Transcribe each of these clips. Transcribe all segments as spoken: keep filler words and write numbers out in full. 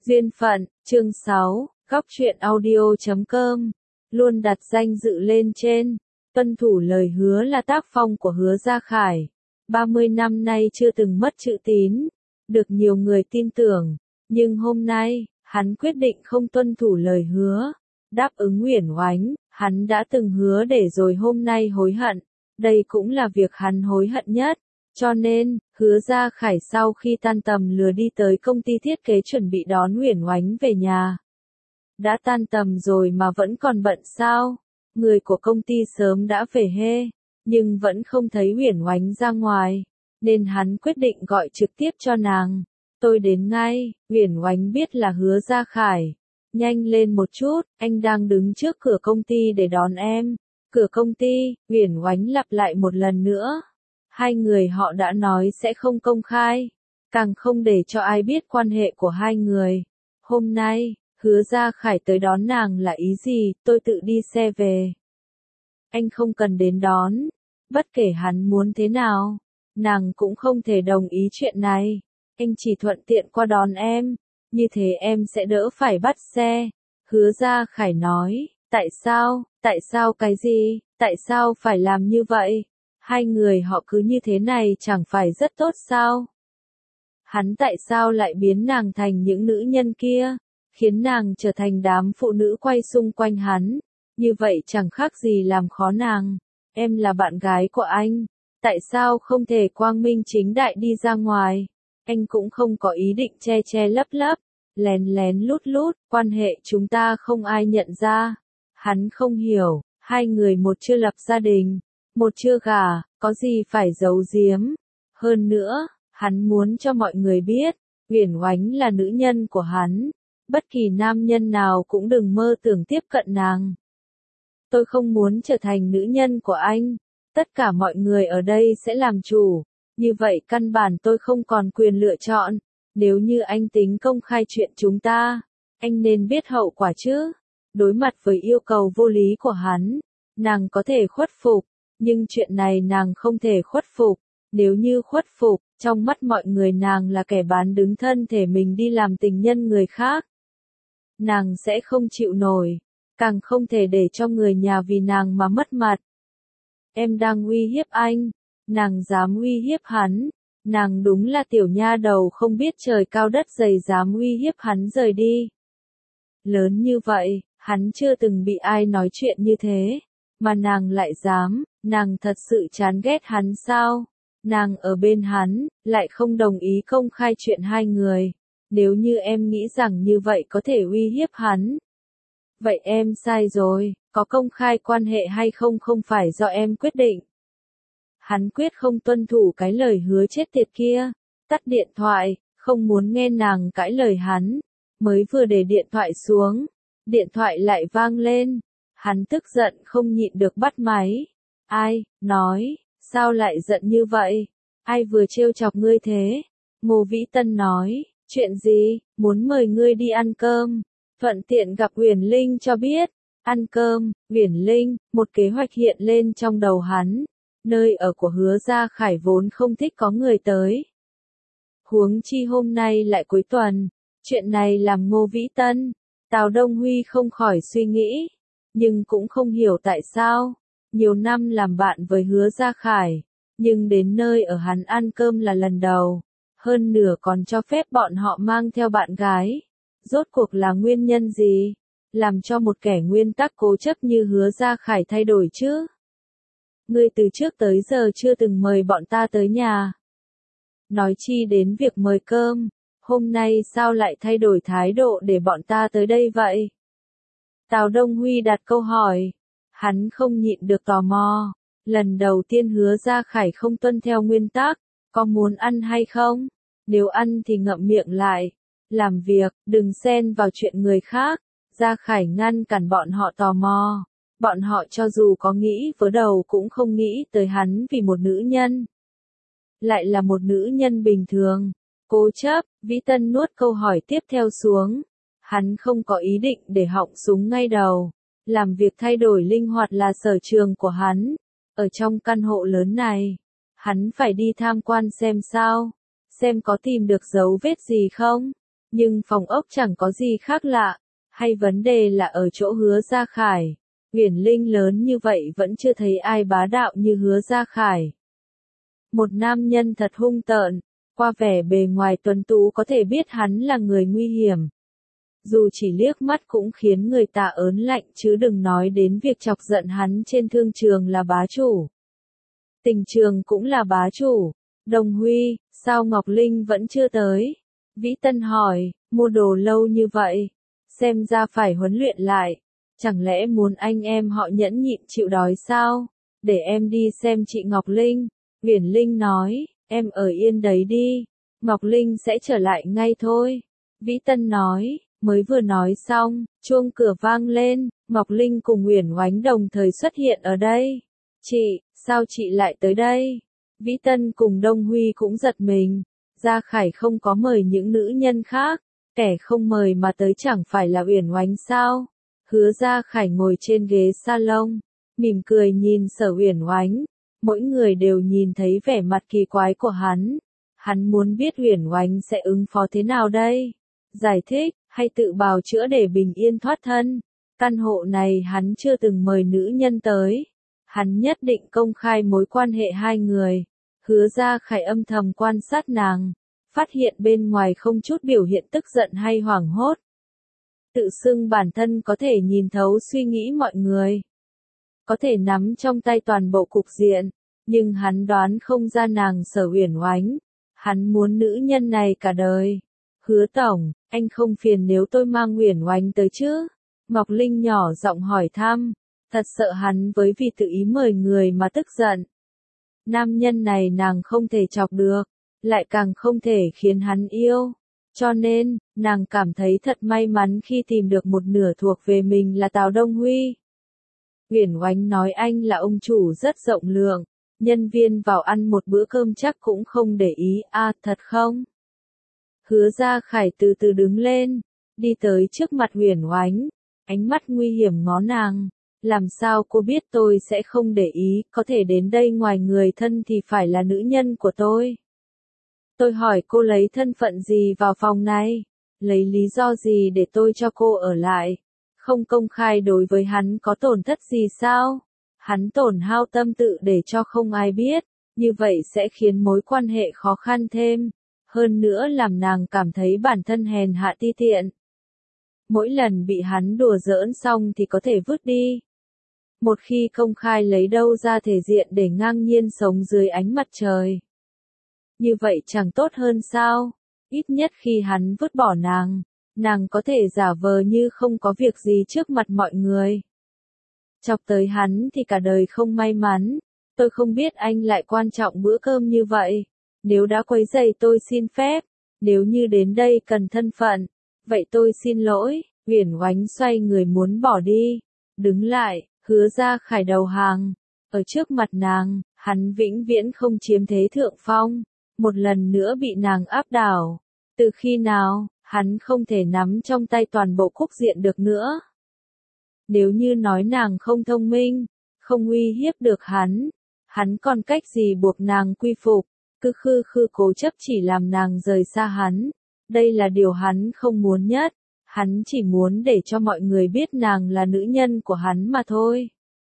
Duyên phận, chương sáu, góc truyện audio chấm com, luôn đặt danh dự lên trên, tuân thủ lời hứa là tác phong của Hứa Gia Khải. ba mươi năm nay chưa từng mất chữ tín, được nhiều người tin tưởng, nhưng hôm nay, hắn quyết định không tuân thủ lời hứa, đáp ứng Uyển Oánh, hắn đã từng hứa để rồi hôm nay hối hận, đây cũng là việc hắn hối hận nhất. Cho nên, Hứa Gia Khải sau khi tan tầm lừa đi tới công ty thiết kế chuẩn bị đón Uyển Oánh về nhà. Đã tan tầm rồi mà vẫn còn bận sao? Người của công ty sớm đã về hê, nhưng vẫn không thấy Uyển Oánh ra ngoài, nên hắn quyết định gọi trực tiếp cho nàng. Tôi đến ngay, Uyển Oánh biết là Hứa Gia Khải. Nhanh lên một chút, anh đang đứng trước cửa công ty để đón em. Cửa công ty, Uyển Oánh lặp lại một lần nữa. Hai người họ đã nói sẽ không công khai, càng không để cho ai biết quan hệ của hai người. Hôm nay, Hứa Gia Khải tới đón nàng là ý gì, tôi tự đi xe về. Anh không cần đến đón, bất kể hắn muốn thế nào, nàng cũng không thể đồng ý chuyện này. Anh chỉ thuận tiện qua đón em, như thế em sẽ đỡ phải bắt xe. Hứa Gia Khải nói, tại sao, tại sao cái gì, tại sao phải làm như vậy? Hai người họ cứ như thế này chẳng phải rất tốt sao? Hắn tại sao lại biến nàng thành những nữ nhân kia, khiến nàng trở thành đám phụ nữ quay xung quanh hắn, như vậy chẳng khác gì làm khó nàng. Em là bạn gái của anh, tại sao không thể quang minh chính đại đi ra ngoài? Anh cũng không có ý định che che lấp lấp, lén lén lút lút, quan hệ chúng ta không ai nhận ra. Hắn không hiểu, hai người một chưa lập gia đình, một chưa gả, có gì phải giấu giếm. Hơn nữa, hắn muốn cho mọi người biết, Uyển Oánh là nữ nhân của hắn, bất kỳ nam nhân nào cũng đừng mơ tưởng tiếp cận nàng. Tôi không muốn trở thành nữ nhân của anh, tất cả mọi người ở đây sẽ làm chủ, như vậy căn bản tôi không còn quyền lựa chọn. Nếu như anh tính công khai chuyện chúng ta, anh nên biết hậu quả chứ. Đối mặt với yêu cầu vô lý của hắn, nàng có thể khuất phục, nhưng chuyện này nàng không thể khuất phục. Nếu như khuất phục, trong mắt mọi người nàng là kẻ bán đứng thân thể mình đi làm tình nhân người khác. Nàng sẽ không chịu nổi, càng không thể để cho người nhà vì nàng mà mất mặt. Em đang uy hiếp anh, nàng dám uy hiếp hắn, nàng đúng là tiểu nha đầu không biết trời cao đất dày dám uy hiếp hắn rời đi. Lớn như vậy, hắn chưa từng bị ai nói chuyện như thế, mà nàng lại dám, nàng thật sự chán ghét hắn sao? Nàng ở bên hắn, lại không đồng ý công khai chuyện hai người. Nếu như em nghĩ rằng như vậy có thể uy hiếp hắn, vậy em sai rồi, có công khai quan hệ hay không không phải do em quyết định. Hắn quyết không tuân thủ cái lời hứa chết tiệt kia, tắt điện thoại, không muốn nghe nàng cãi lời hắn, mới vừa để điện thoại xuống, điện thoại lại vang lên, hắn tức giận không nhịn được bắt máy. Ai, nói, sao lại giận như vậy? Ai vừa trêu chọc ngươi thế? Ngô Vĩ Tân nói, chuyện gì, muốn mời ngươi đi ăn cơm, thuận tiện gặp Uyển Linh cho biết. Ăn cơm, Uyển Linh, một kế hoạch hiện lên trong đầu hắn. Nơi ở của Hứa Gia Khải vốn không thích có người tới. Huống chi hôm nay lại cuối tuần, chuyện này làm Ngô Vĩ Tân, Tào Đông Huy không khỏi suy nghĩ, nhưng cũng không hiểu tại sao. Nhiều năm làm bạn với Hứa Gia Khải, nhưng đến nơi ở hắn ăn cơm là lần đầu, hơn nửa còn cho phép bọn họ mang theo bạn gái. Rốt cuộc là nguyên nhân gì, làm cho một kẻ nguyên tắc cố chấp như Hứa Gia Khải thay đổi chứ? Ngươi từ trước tới giờ chưa từng mời bọn ta tới nhà. Nói chi đến việc mời cơm, hôm nay sao lại thay đổi thái độ để bọn ta tới đây vậy? Tào Đông Huy đặt câu hỏi, hắn không nhịn được tò mò. Lần đầu tiên Hứa Gia Khải không tuân theo nguyên tắc, có muốn ăn hay không? Nếu ăn thì ngậm miệng lại, làm việc, đừng xen vào chuyện người khác. Gia Khải ngăn cản bọn họ tò mò. Bọn họ cho dù có nghĩ vớ đầu cũng không nghĩ tới hắn vì một nữ nhân. Lại là một nữ nhân bình thường. Cố chấp, Vĩ Tân nuốt câu hỏi tiếp theo xuống. Hắn không có ý định để họng súng ngay đầu. Làm việc thay đổi linh hoạt là sở trường của hắn. Ở trong căn hộ lớn này, hắn phải đi tham quan xem sao. Xem có tìm được dấu vết gì không. Nhưng phòng ốc chẳng có gì khác lạ, hay vấn đề là ở chỗ Hứa Gia Khải. Uyển Linh lớn như vậy vẫn chưa thấy ai bá đạo như Hứa Gia Khải. Một nam nhân thật hung tợn, qua vẻ bề ngoài tuấn tú có thể biết hắn là người nguy hiểm. Dù chỉ liếc mắt cũng khiến người ta ớn lạnh chứ đừng nói đến việc chọc giận hắn trên thương trường là bá chủ. Tình trường cũng là bá chủ. Đồng Huy, sao Ngọc Linh vẫn chưa tới? Vĩ Tân hỏi, mua đồ lâu như vậy, xem ra phải huấn luyện lại. Chẳng lẽ muốn anh em họ nhẫn nhịn chịu đói sao? Để em đi xem chị Ngọc Linh. Uyển Linh nói, em ở yên đấy đi, Ngọc Linh sẽ trở lại ngay thôi. Vĩ Tân nói, mới vừa nói xong, chuông cửa vang lên, Ngọc Linh cùng Uyển Oánh đồng thời xuất hiện ở đây. Chị, sao chị lại tới đây? Vĩ Tân cùng Đông Huy cũng giật mình. Gia Khải không có mời những nữ nhân khác, kẻ không mời mà tới chẳng phải là Uyển Oánh sao? Hứa Gia Khải ngồi trên ghế salon, mỉm cười nhìn Sở Uyển Oánh. Mỗi người đều nhìn thấy vẻ mặt kỳ quái của hắn. Hắn muốn biết Uyển Oánh sẽ ứng phó thế nào đây? Giải thích, hay tự bào chữa để bình yên thoát thân? Căn hộ này hắn chưa từng mời nữ nhân tới. Hắn nhất định công khai mối quan hệ hai người. Hứa Gia Khải âm thầm quan sát nàng, phát hiện bên ngoài không chút biểu hiện tức giận hay hoảng hốt. Tự xưng bản thân có thể nhìn thấu suy nghĩ mọi người, có thể nắm trong tay toàn bộ cục diện, nhưng hắn đoán không ra nàng Sở Uyển Oánh. Hắn muốn nữ nhân này cả đời. Hứa tổng, anh không phiền nếu tôi mang Uyển Oánh tới chứ? Ngọc Linh nhỏ giọng hỏi thăm, thật sợ hắn với vì tự ý mời người mà tức giận. Nam nhân này nàng không thể chọc được, lại càng không thể khiến hắn yêu. Cho nên, nàng cảm thấy thật may mắn khi tìm được một nửa thuộc về mình là Tào Đông Huy. Uyển Oánh nói anh là ông chủ rất rộng lượng, nhân viên vào ăn một bữa cơm chắc cũng không để ý. À, thật không? Hứa Gia Khải từ từ đứng lên, đi tới trước mặt Uyển Oánh, ánh mắt nguy hiểm ngó nàng. Làm sao cô biết tôi sẽ không để ý, có thể đến đây ngoài người thân thì phải là nữ nhân của tôi. Tôi hỏi cô lấy thân phận gì vào phòng này, lấy lý do gì để tôi cho cô ở lại, không công khai đối với hắn có tổn thất gì sao? Hắn tổn hao tâm tự để cho không ai biết, như vậy sẽ khiến mối quan hệ khó khăn thêm, hơn nữa làm nàng cảm thấy bản thân hèn hạ ti tiện. Mỗi lần bị hắn đùa giỡn xong thì có thể vứt đi. Một khi công khai lấy đâu ra thể diện để ngang nhiên sống dưới ánh mặt trời. Như vậy chẳng tốt hơn sao? Ít nhất khi hắn vứt bỏ nàng, nàng có thể giả vờ như không có việc gì trước mặt mọi người. Chọc tới hắn thì cả đời không may mắn. Tôi không biết anh lại quan trọng bữa cơm như vậy. Nếu đã quấy rầy tôi xin phép. Nếu như đến đây cần thân phận, vậy tôi xin lỗi. Uyển Oánh xoay người muốn bỏ đi. Đứng lại, Hứa Gia Khải đầu hàng. Ở trước mặt nàng, hắn vĩnh viễn không chiếm thế thượng phong. Một lần nữa bị nàng áp đảo. Từ khi nào, hắn không thể nắm trong tay toàn bộ cục diện được nữa. Nếu như nói nàng không thông minh, không uy hiếp được hắn, hắn còn cách gì buộc nàng quy phục, cứ khư khư cố chấp chỉ làm nàng rời xa hắn. Đây là điều hắn không muốn nhất, hắn chỉ muốn để cho mọi người biết nàng là nữ nhân của hắn mà thôi.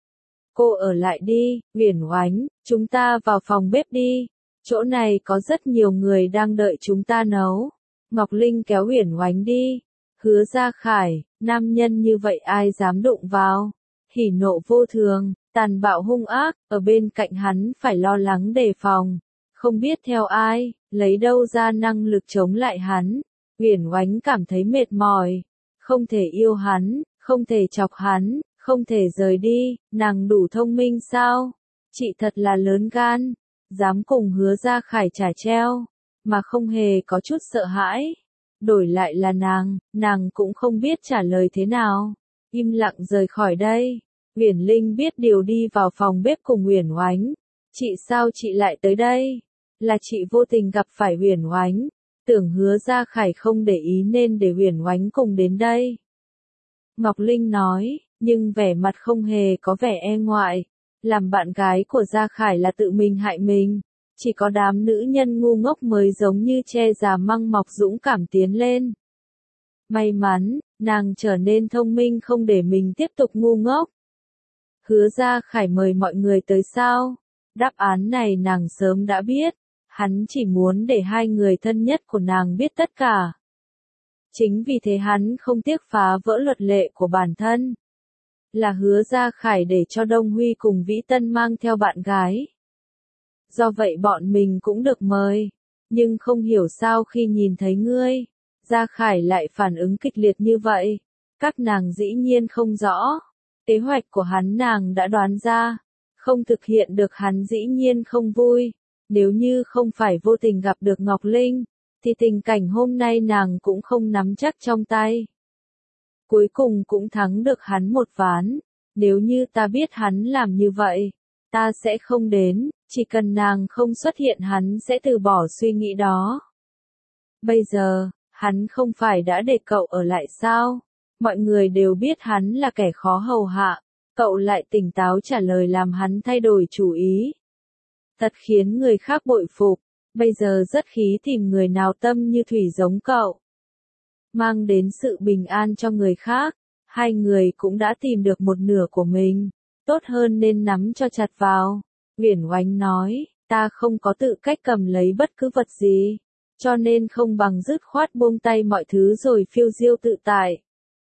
Cô ở lại đi, Uyển Oánh, chúng ta vào phòng bếp đi, chỗ này có rất nhiều người đang đợi chúng ta nấu. Ngọc Linh kéo Uyển Oánh đi. Hứa Gia Khải, nam nhân như vậy ai dám đụng vào, hỉ nộ vô thường, tàn bạo hung ác, ở bên cạnh hắn phải lo lắng đề phòng, không biết theo ai, lấy đâu ra năng lực chống lại hắn. Uyển Oánh cảm thấy mệt mỏi, không thể yêu hắn, không thể chọc hắn, không thể rời đi, nàng đủ thông minh sao? Chị thật là lớn gan, dám cùng Hứa Gia Khải trả treo, mà không hề có chút sợ hãi. Đổi lại là nàng, nàng cũng không biết trả lời thế nào. Im lặng rời khỏi đây. Uyển Linh biết điều đi vào phòng bếp cùng Uyển Oánh. Chị sao chị lại tới đây? Là chị vô tình gặp phải Uyển Oánh. Tưởng Hứa Gia Khải không để ý nên để Uyển Oánh cùng đến đây. Ngọc Linh nói, nhưng vẻ mặt không hề có vẻ e ngoại. Làm bạn gái của Gia Khải là tự mình hại mình. Chỉ có đám nữ nhân ngu ngốc mới giống như che già măng mọc dũng cảm tiến lên. May mắn, nàng trở nên thông minh không để mình tiếp tục ngu ngốc. Hứa Gia Khải mời mọi người tới sao? Đáp án này nàng sớm đã biết. Hắn chỉ muốn để hai người thân nhất của nàng biết tất cả. Chính vì thế hắn không tiếc phá vỡ luật lệ của bản thân. Là Hứa Gia Khải để cho Đông Huy cùng Vĩ Tân mang theo bạn gái. Do vậy bọn mình cũng được mời. Nhưng không hiểu sao khi nhìn thấy ngươi, Gia Khải lại phản ứng kịch liệt như vậy. Các nàng dĩ nhiên không rõ. Kế hoạch của hắn nàng đã đoán ra. Không thực hiện được hắn dĩ nhiên không vui. Nếu như không phải vô tình gặp được Ngọc Linh, thì tình cảnh hôm nay nàng cũng không nắm chắc trong tay. Cuối cùng cũng thắng được hắn một ván. Nếu như ta biết hắn làm như vậy, ta sẽ không đến, chỉ cần nàng không xuất hiện hắn sẽ từ bỏ suy nghĩ đó. Bây giờ, hắn không phải đã để cậu ở lại sao? Mọi người đều biết hắn là kẻ khó hầu hạ, cậu lại tỉnh táo trả lời làm hắn thay đổi chủ ý. Thật khiến người khác bội phục, bây giờ rất khí tìm người nào tâm như thủy giống cậu. Mang đến sự bình an cho người khác, hai người cũng đã tìm được một nửa của mình, tốt hơn nên nắm cho chặt vào. Uyển Oánh nói, ta không có tự cách cầm lấy bất cứ vật gì, cho nên không bằng dứt khoát buông tay mọi thứ rồi phiêu diêu tự tại.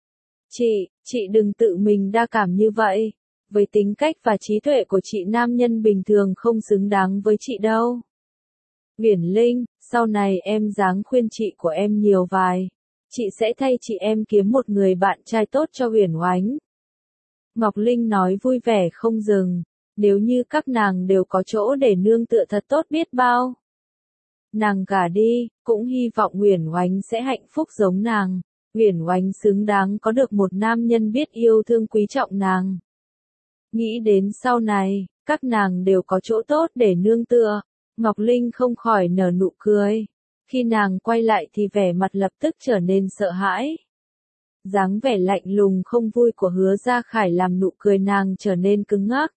Chị, chị đừng tự mình đa cảm như vậy. Với tính cách và trí tuệ của chị nam nhân bình thường không xứng đáng với chị đâu. Uyển Linh, sau này em dáng khuyên chị của em nhiều vài. Chị sẽ thay chị em kiếm một người bạn trai tốt cho Uyển Oánh. Ngọc Linh nói vui vẻ không dừng. Nếu như các nàng đều có chỗ để nương tựa thật tốt biết bao. Nàng gả đi, cũng hy vọng Uyển Oánh sẽ hạnh phúc giống nàng. Uyển Oánh xứng đáng có được một nam nhân biết yêu thương quý trọng nàng. Nghĩ đến sau này, các nàng đều có chỗ tốt để nương tựa, Ngọc Linh không khỏi nở nụ cười. Khi nàng quay lại thì vẻ mặt lập tức trở nên sợ hãi. Dáng vẻ lạnh lùng không vui của Hứa Gia Khải làm nụ cười nàng trở nên cứng ngắc.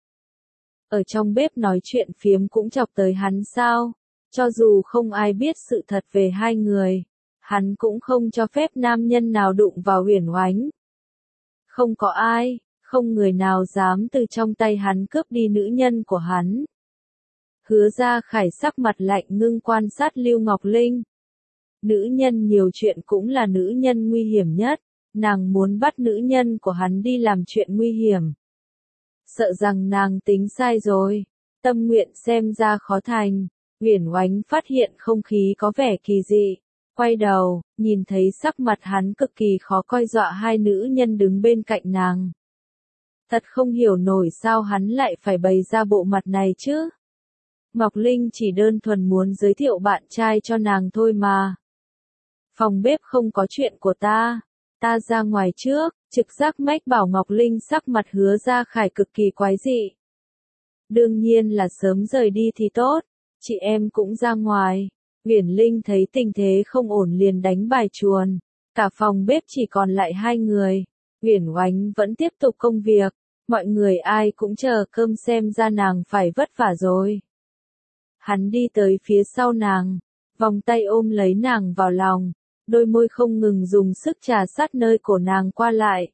Ở trong bếp nói chuyện phiếm cũng chọc tới hắn sao? Cho dù không ai biết sự thật về hai người, hắn cũng không cho phép nam nhân nào đụng vào Uyển Oánh. Không có ai, không người nào dám từ trong tay hắn cướp đi nữ nhân của hắn. Hứa Gia Khải sắc mặt lạnh ngưng quan sát Lưu Ngọc Linh. Nữ nhân nhiều chuyện cũng là nữ nhân nguy hiểm nhất, nàng muốn bắt nữ nhân của hắn đi làm chuyện nguy hiểm. Sợ rằng nàng tính sai rồi, tâm nguyện xem ra khó thành. Uyển Oánh phát hiện không khí có vẻ kỳ dị, quay đầu, nhìn thấy sắc mặt hắn cực kỳ khó coi dọa hai nữ nhân đứng bên cạnh nàng. Thật không hiểu nổi sao hắn lại phải bày ra bộ mặt này chứ. Ngọc Linh chỉ đơn thuần muốn giới thiệu bạn trai cho nàng thôi mà. Phòng bếp không có chuyện của ta, ta ra ngoài trước, trực giác mách bảo Ngọc Linh sắc mặt Hứa Gia Khải cực kỳ quái dị. Đương nhiên là sớm rời đi thì tốt, chị em cũng ra ngoài. Uyển Linh thấy tình thế không ổn liền đánh bài chuồn, cả phòng bếp chỉ còn lại hai người. Uyển Oánh vẫn tiếp tục công việc, mọi người ai cũng chờ cơm xem ra nàng phải vất vả rồi. Hắn đi tới phía sau nàng, vòng tay ôm lấy nàng vào lòng, đôi môi không ngừng dùng sức trà sát nơi cổ nàng qua lại.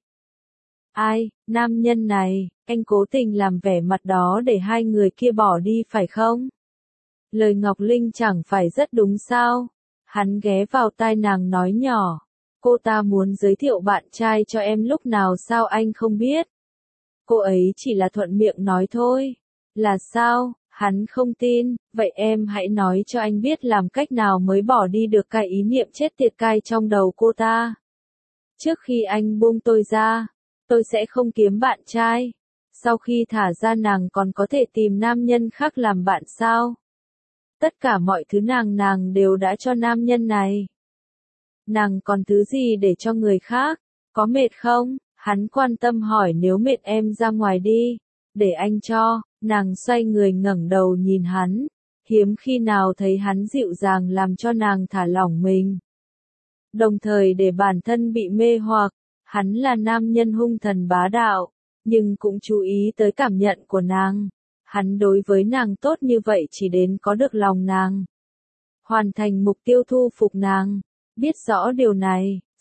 Ai, nam nhân này, anh cố tình làm vẻ mặt đó để hai người kia bỏ đi phải không? Lời Ngọc Linh chẳng phải rất đúng sao? Hắn ghé vào tai nàng nói nhỏ, cô ta muốn giới thiệu bạn trai cho em lúc nào sao anh không biết? Cô ấy chỉ là thuận miệng nói thôi. Là sao? Hắn không tin, vậy em hãy nói cho anh biết làm cách nào mới bỏ đi được cái ý niệm chết tiệt cay trong đầu cô ta. Trước khi anh buông tôi ra, tôi sẽ không kiếm bạn trai. Sau khi thả ra nàng còn có thể tìm nam nhân khác làm bạn sao? Tất cả mọi thứ nàng nàng đều đã cho nam nhân này. Nàng còn thứ gì để cho người khác? Có mệt không? Hắn quan tâm hỏi nếu mệt em ra ngoài đi, để anh cho. Nàng xoay người ngẩng đầu nhìn hắn, hiếm khi nào thấy hắn dịu dàng làm cho nàng thả lỏng mình. Đồng thời để bản thân bị mê hoặc, hắn là nam nhân hung thần bá đạo, nhưng cũng chú ý tới cảm nhận của nàng. Hắn đối với nàng tốt như vậy chỉ đến có được lòng nàng. Hoàn thành mục tiêu thu phục nàng. Biết rõ điều này,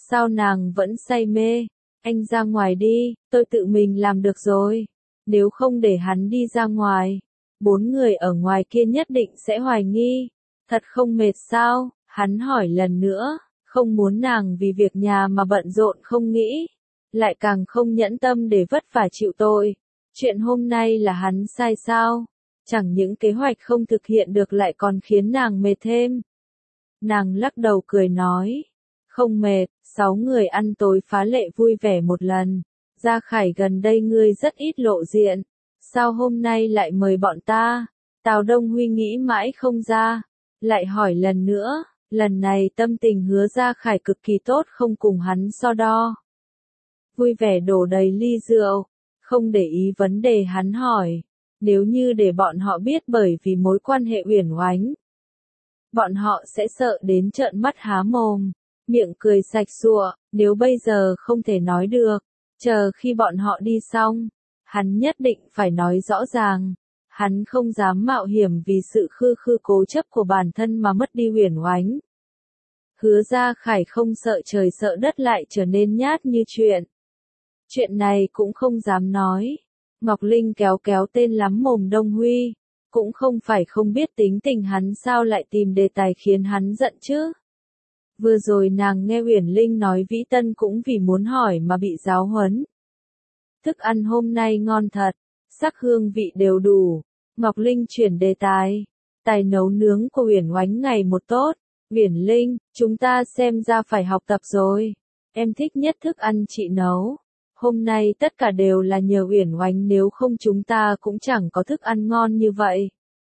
Sao nàng vẫn say mê? Anh ra ngoài đi, tôi tự mình làm được rồi. Nếu không để hắn đi ra ngoài, bốn người ở ngoài kia nhất định sẽ hoài nghi. Thật không mệt sao? Hắn hỏi lần nữa, không muốn nàng vì việc nhà mà bận rộn không nghĩ, lại càng không nhẫn tâm để vất vả chịu tội. Chuyện hôm nay là hắn sai sao? Chẳng những kế hoạch không thực hiện được lại còn khiến nàng mệt thêm. Nàng lắc đầu cười nói, không mệt, sáu người ăn tối phá lệ vui vẻ một lần. Gia Khải gần đây ngươi rất ít lộ diện, sao hôm nay lại mời bọn ta? Tào Đông Huy nghĩ mãi không ra, lại hỏi lần nữa, lần này tâm tình Hứa Gia Khải cực kỳ tốt không cùng hắn so đo. Vui vẻ đổ đầy ly rượu, không để ý vấn đề hắn hỏi, nếu như để bọn họ biết bởi vì mối quan hệ uyển oánh, bọn họ sẽ sợ đến trợn mắt há mồm, miệng cười sạch sụa, nếu bây giờ không thể nói được, chờ khi bọn họ đi xong, hắn nhất định phải nói rõ ràng. Hắn không dám mạo hiểm vì sự khư khư cố chấp của bản thân mà mất đi uyển oánh. Hứa Gia Khải không sợ trời sợ đất lại trở nên nhát như chuyện. Chuyện này cũng không dám nói. Ngọc Linh kéo kéo tên lắm mồm Đông Huy, cũng không phải không biết tính tình hắn sao lại tìm đề tài khiến hắn giận chứ. Vừa rồi nàng nghe Uyển Linh nói Vĩ Tân cũng vì muốn hỏi mà bị giáo huấn. Thức ăn hôm nay ngon thật, sắc hương vị đều đủ. Ngọc Linh chuyển đề tài, tài nấu nướng của Uyển Oánh ngày một tốt. Uyển Linh, chúng ta xem ra phải học tập rồi. Em thích nhất thức ăn chị nấu. Hôm nay tất cả đều là nhờ Uyển Oánh, nếu không chúng ta cũng chẳng có thức ăn ngon như vậy.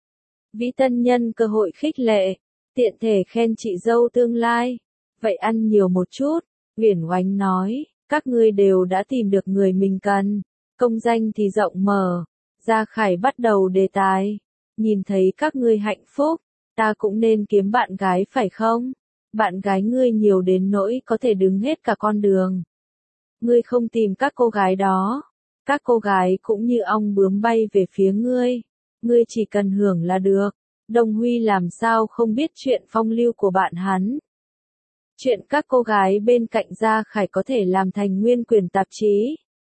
Vĩ Tân nhân cơ hội khích lệ, tiện thể khen chị dâu tương lai. Vậy ăn nhiều một chút, Uyển Oánh nói, các ngươi đều đã tìm được người mình cần, công danh thì rộng mở. Gia Khải bắt đầu đề tài, nhìn thấy các ngươi hạnh phúc, ta cũng nên kiếm bạn gái phải không? Bạn gái ngươi nhiều đến nỗi có thể đứng hết cả con đường. Ngươi không tìm các cô gái đó, các cô gái cũng như ong bướm bay về phía ngươi, ngươi chỉ cần hưởng là được. Đông Huy làm sao không biết chuyện phong lưu của bạn hắn. Chuyện các cô gái bên cạnh Gia Khải có thể làm thành nguyên quyền tạp chí.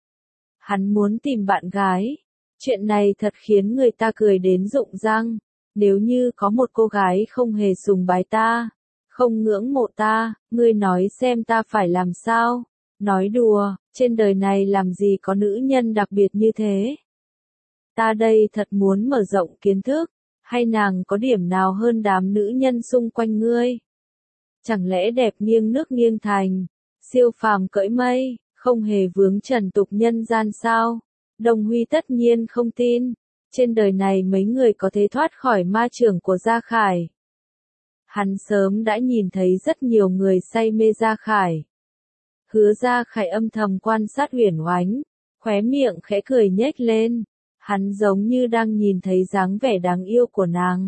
Hắn muốn tìm bạn gái. Chuyện này thật khiến người ta cười đến rụng răng. Nếu như có một cô gái không hề sùng bái ta, không ngưỡng mộ ta, ngươi nói xem ta phải làm sao? Nói đùa, trên đời này làm gì có nữ nhân đặc biệt như thế? Ta đây thật muốn mở rộng kiến thức, hay nàng có điểm nào hơn đám nữ nhân xung quanh ngươi? Chẳng lẽ đẹp nghiêng nước nghiêng thành, siêu phàm cõi mây, không hề vướng trần tục nhân gian sao? Đông Huy tất nhiên không tin, trên đời này mấy người có thể thoát khỏi ma chưởng của Gia Khải. Hắn sớm đã nhìn thấy rất nhiều người say mê Gia Khải. Hứa Gia Khải âm thầm quan sát Uyển Oánh, khóe miệng khẽ cười nhếch lên, hắn giống như đang nhìn thấy dáng vẻ đáng yêu của nàng.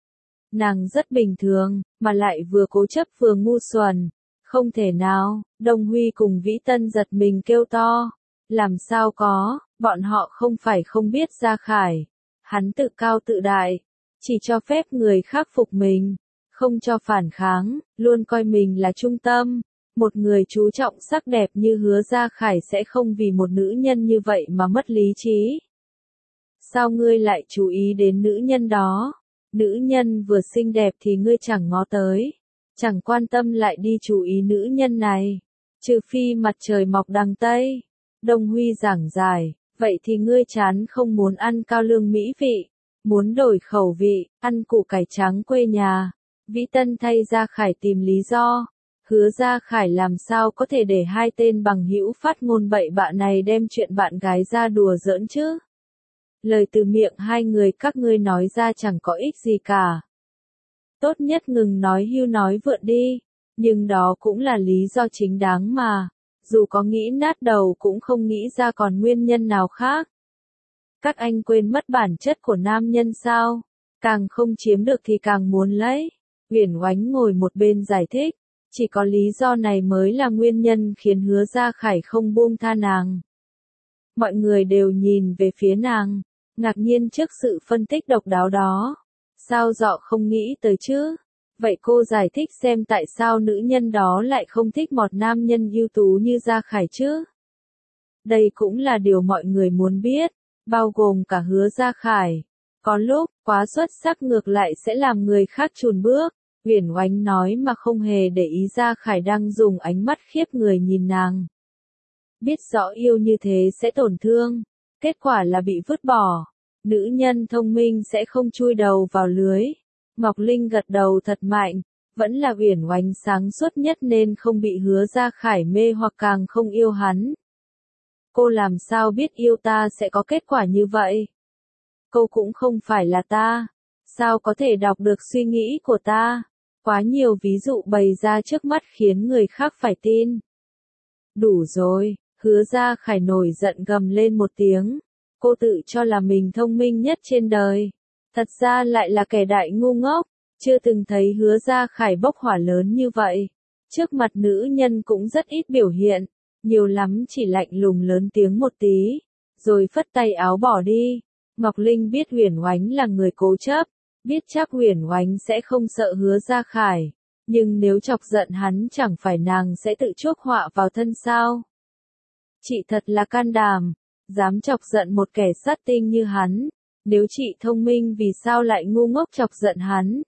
Nàng rất bình thường, mà lại vừa cố chấp vừa ngu xuẩn, không thể nào. Đông Huy cùng Vĩ Tân giật mình kêu to, làm sao có, bọn họ không phải không biết Gia Khải, hắn tự cao tự đại, chỉ cho phép người khác phục mình, không cho phản kháng, luôn coi mình là trung tâm. Một người chú trọng sắc đẹp như Hứa Gia Khải sẽ không vì một nữ nhân như vậy mà mất lý trí. Sao ngươi lại chú ý đến nữ nhân đó? Nữ nhân vừa xinh đẹp thì ngươi chẳng ngó tới, chẳng quan tâm lại đi chú ý nữ nhân này, trừ phi mặt trời mọc đằng Tây. Đông Huy giảng giải, vậy thì ngươi chán không muốn ăn cao lương mỹ vị, muốn đổi khẩu vị, ăn củ cải trắng quê nhà. Vĩ Tân thay Gia Khải tìm lý do. Hứa Gia Khải làm sao có thể để hai tên bằng hữu phát ngôn bậy bạ này đem chuyện bạn gái ra đùa giỡn chứ? Lời từ miệng hai người các ngươi nói ra chẳng có ích gì cả. Tốt nhất ngừng nói hưu nói vượn đi, nhưng đó cũng là lý do chính đáng mà, dù có nghĩ nát đầu cũng không nghĩ ra còn nguyên nhân nào khác. Các anh quên mất bản chất của nam nhân sao? Càng không chiếm được thì càng muốn lấy. Uyển Oánh ngồi một bên giải thích, chỉ có lý do này mới là nguyên nhân khiến Hứa Gia Khải không buông tha nàng. Mọi người đều nhìn về phía nàng, ngạc nhiên trước sự phân tích độc đáo đó. Sao dọ không nghĩ tới chứ? Vậy cô giải thích xem tại sao nữ nhân đó lại không thích một nam nhân ưu tú như Gia Khải chứ? Đây cũng là điều mọi người muốn biết, bao gồm cả Hứa Gia Khải. Có lúc, quá xuất sắc ngược lại sẽ làm người khác chùn bước. Uyển Oánh nói mà không hề để ý Gia Khải đang dùng ánh mắt khiếp người nhìn nàng. Biết rõ yêu như thế sẽ tổn thương, kết quả là bị vứt bỏ. Nữ nhân thông minh sẽ không chui đầu vào lưới. Ngọc Linh gật đầu thật mạnh, vẫn là Uyển Oánh sáng suốt nhất nên không bị Hứa Gia Khải mê hoặc càng không yêu hắn. Cô làm sao biết yêu ta sẽ có kết quả như vậy? Cô cũng không phải là ta, sao có thể đọc được suy nghĩ của ta? Quá nhiều ví dụ bày ra trước mắt khiến người khác phải tin. Đủ rồi, Hứa Gia Khải nổi giận gầm lên một tiếng. Cô tự cho là mình thông minh nhất trên đời. Thật ra lại là kẻ đại ngu ngốc, chưa từng thấy Hứa Gia Khải bốc hỏa lớn như vậy. Trước mặt nữ nhân cũng rất ít biểu hiện, nhiều lắm chỉ lạnh lùng lớn tiếng một tí, rồi phất tay áo bỏ đi. Ngọc Linh biết Uyển Oánh là người cố chấp, biết chắc Uyển Oánh sẽ không sợ Hứa Gia Khải, nhưng nếu chọc giận hắn chẳng phải nàng sẽ tự chuốc họa vào thân sao? Chị thật là can đảm, dám chọc giận một kẻ sát tinh như hắn, nếu chị thông minh vì sao lại ngu ngốc chọc giận hắn?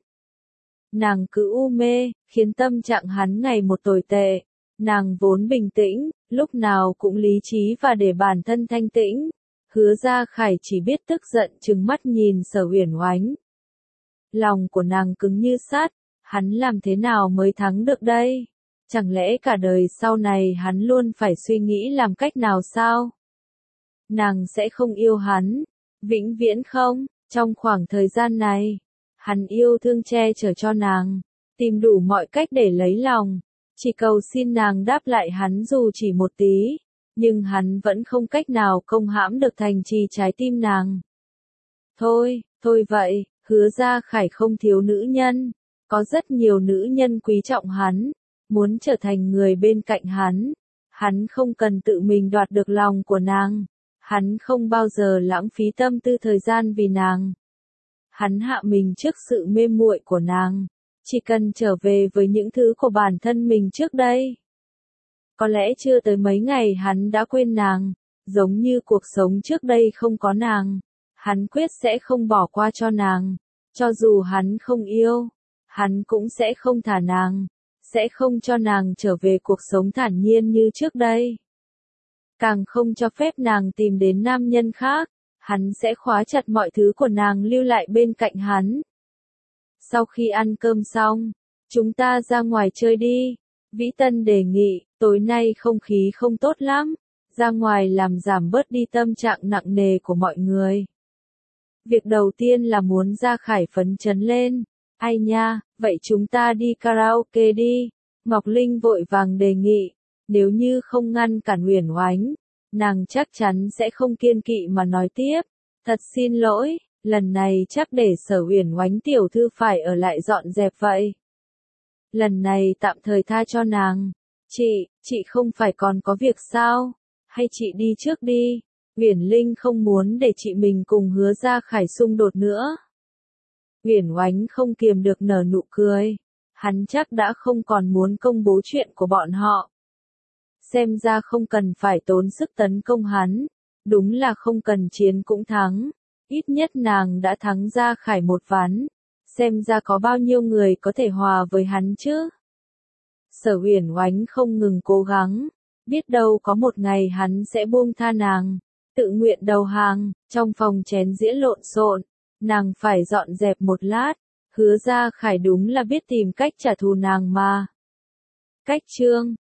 Nàng cứ u mê, khiến tâm trạng hắn ngày một tồi tệ. Nàng vốn bình tĩnh, lúc nào cũng lý trí và để bản thân thanh tĩnh. Hứa Gia Khải chỉ biết tức giận trừng mắt nhìn Sở Uyển Oánh. Lòng của nàng cứng như sắt, hắn làm thế nào mới thắng được đây? Chẳng lẽ cả đời sau này hắn luôn phải suy nghĩ làm cách nào sao? Nàng sẽ không yêu hắn, vĩnh viễn không, trong khoảng thời gian này, hắn yêu thương che chở cho nàng, tìm đủ mọi cách để lấy lòng, chỉ cầu xin nàng đáp lại hắn dù chỉ một tí, nhưng hắn vẫn không cách nào công hãm được thành trì trái tim nàng. Thôi, thôi vậy, Hứa Gia Khải không thiếu nữ nhân, có rất nhiều nữ nhân quý trọng hắn, muốn trở thành người bên cạnh hắn, hắn không cần tự mình đoạt được lòng của nàng, hắn không bao giờ lãng phí tâm tư thời gian vì nàng. Hắn hạ mình trước sự mê muội của nàng, chỉ cần trở về với những thứ của bản thân mình trước đây. Có lẽ chưa tới mấy ngày hắn đã quên nàng, giống như cuộc sống trước đây không có nàng, hắn quyết sẽ không bỏ qua cho nàng, cho dù hắn không yêu, hắn cũng sẽ không thả nàng, sẽ không cho nàng trở về cuộc sống thản nhiên như trước đây. Càng không cho phép nàng tìm đến nam nhân khác, hắn sẽ khóa chặt mọi thứ của nàng lưu lại bên cạnh hắn. Sau khi ăn cơm xong, chúng ta ra ngoài chơi đi. Vĩ Tân đề nghị, tối nay không khí không tốt lắm, ra ngoài làm giảm bớt đi tâm trạng nặng nề của mọi người. Việc đầu tiên là muốn Gia Khải phấn chấn lên. Ai nha, vậy chúng ta đi karaoke đi. Ngọc Linh vội vàng đề nghị, nếu như không ngăn cản Uyển Oánh, nàng chắc chắn sẽ không kiên kỵ mà nói tiếp. Thật xin lỗi, lần này chắc để Sở Uyển Oánh tiểu thư phải ở lại dọn dẹp vậy. Lần này tạm thời tha cho nàng. Chị, chị không phải còn có việc sao? Hay chị đi trước đi? Uyển Linh không muốn để chị mình cùng Hứa Gia Khải xung đột nữa. Uyển Oánh không kiềm được nở nụ cười. Hắn chắc đã không còn muốn công bố chuyện của bọn họ. Xem ra không cần phải tốn sức tấn công hắn. Đúng là không cần chiến cũng thắng. Ít nhất nàng đã thắng Gia Khải một ván. Xem ra có bao nhiêu người có thể hòa với hắn chứ. Sở Uyển Oánh không ngừng cố gắng. Biết đâu có một ngày hắn sẽ buông tha nàng. Tự nguyện đầu hàng. Trong phòng chén dĩa lộn xộn, nàng phải dọn dẹp một lát. Hứa Gia Khải đúng là biết tìm cách trả thù nàng mà. Cách chương